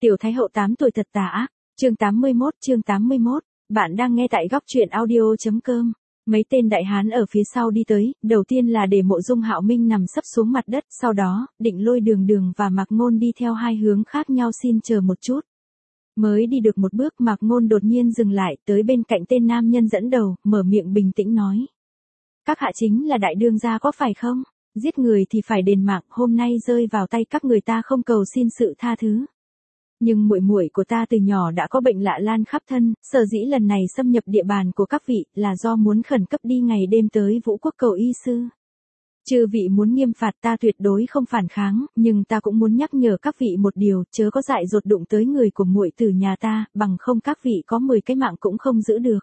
Tiểu Thái Hậu 8 tuổi thật tà ác, chương 81, bạn đang nghe tại góc truyện audio.com. Mấy tên đại hán ở phía sau đi tới, đầu tiên là để Mộ Dung Hạo Minh nằm sấp xuống mặt đất, sau đó, định lôi Đường Đường và Mạc Ngôn đi theo hai hướng khác nhau. Xin chờ một chút. Mới đi được một bước, Mạc Ngôn đột nhiên dừng lại, tới bên cạnh tên nam nhân dẫn đầu, mở miệng bình tĩnh nói. Các hạ chính là đại đương gia có phải không? Giết người thì phải đền mạng, hôm nay rơi vào tay các người ta không cầu xin sự tha thứ. Nhưng muội muội của ta từ nhỏ đã có bệnh lạ lan khắp thân, sở dĩ lần này xâm nhập địa bàn của các vị là do muốn khẩn cấp đi ngày đêm tới Vũ Quốc cầu y sư. Chư vị muốn nghiêm phạt ta tuyệt đối không phản kháng, nhưng ta cũng muốn nhắc nhở các vị một điều, chớ có dại dột đụng tới người của muội tử nhà ta, bằng không các vị có 10 cái mạng cũng không giữ được.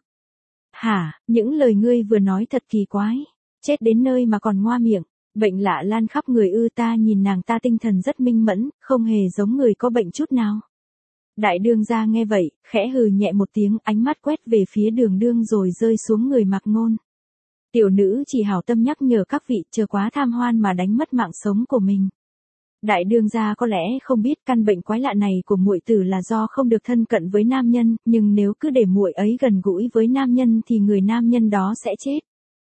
Hả, những lời ngươi vừa nói thật kỳ quái, chết đến nơi mà còn ngoa miệng. Bệnh lạ lan khắp người ư? Ta nhìn nàng ta tinh thần rất minh mẫn, không hề giống người có bệnh chút nào. Đại đương gia nghe vậy, khẽ hừ nhẹ một tiếng, ánh mắt quét về phía Đường Đường rồi rơi xuống người Mạc Ngôn. Tiểu nữ chỉ hảo tâm nhắc nhở các vị chớ quá tham hoan mà đánh mất mạng sống của mình. Đại đương gia có lẽ không biết căn bệnh quái lạ này của muội tử là do không được thân cận với nam nhân, nhưng nếu cứ để muội ấy gần gũi với nam nhân thì người nam nhân đó sẽ chết.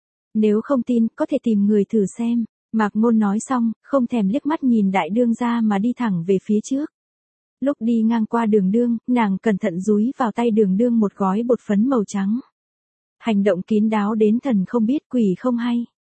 Nếu không tin, có thể tìm người thử xem. Mạc Ngôn nói xong, không thèm liếc mắt nhìn đại đương gia mà đi thẳng về phía trước. Lúc đi ngang qua Đường Đường, nàng cẩn thận dúi vào tay Đường Đường một gói bột phấn màu trắng. Hành động kín đáo đến thần không biết quỷ không hay.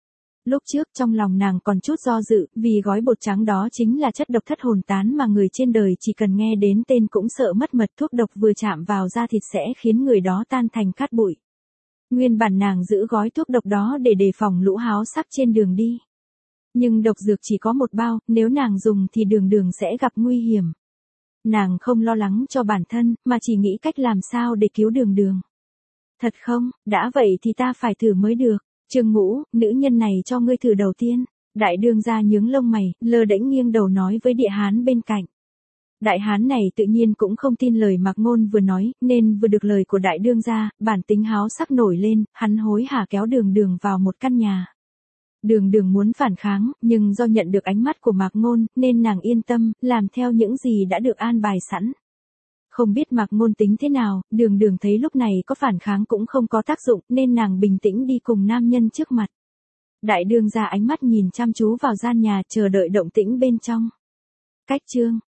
Lúc trước trong lòng nàng còn chút do dự, vì gói bột trắng đó chính là chất độc thất hồn tán mà người trên đời chỉ cần nghe đến tên cũng sợ mất mật, thuốc độc vừa chạm vào da thịt sẽ khiến người đó tan thành cát bụi. Nguyên bản nàng giữ gói thuốc độc đó để đề phòng lũ háo sắc trên đường đi. Nhưng độc dược chỉ có một bao, nếu nàng dùng thì Đường Đường sẽ gặp nguy hiểm. Nàng không lo lắng cho bản thân, mà chỉ nghĩ cách làm sao để cứu Đường Đường. Thật không, đã vậy thì ta phải thử mới được. Trương Ngũ, nữ nhân này cho ngươi thử đầu tiên. Đại đương gia nhướng lông mày, lơ đễnh nghiêng đầu nói với địa hán bên cạnh. Đại hán này tự nhiên cũng không tin lời Mạc Ngôn vừa nói, nên vừa được lời của đại đương gia, bản tính háo sắc nổi lên, hắn hối hả kéo Đường Đường vào một căn nhà. Đường Đường muốn phản kháng, nhưng do nhận được ánh mắt của Mạc Ngôn, nên nàng yên tâm, làm theo những gì đã được an bài sẵn. Không biết Mạc Ngôn tính thế nào, Đường Đường thấy lúc này có phản kháng cũng không có tác dụng, nên nàng bình tĩnh đi cùng nam nhân trước mặt. Đại đương gia ánh mắt nhìn chăm chú vào gian nhà, chờ đợi động tĩnh bên trong. Cách chương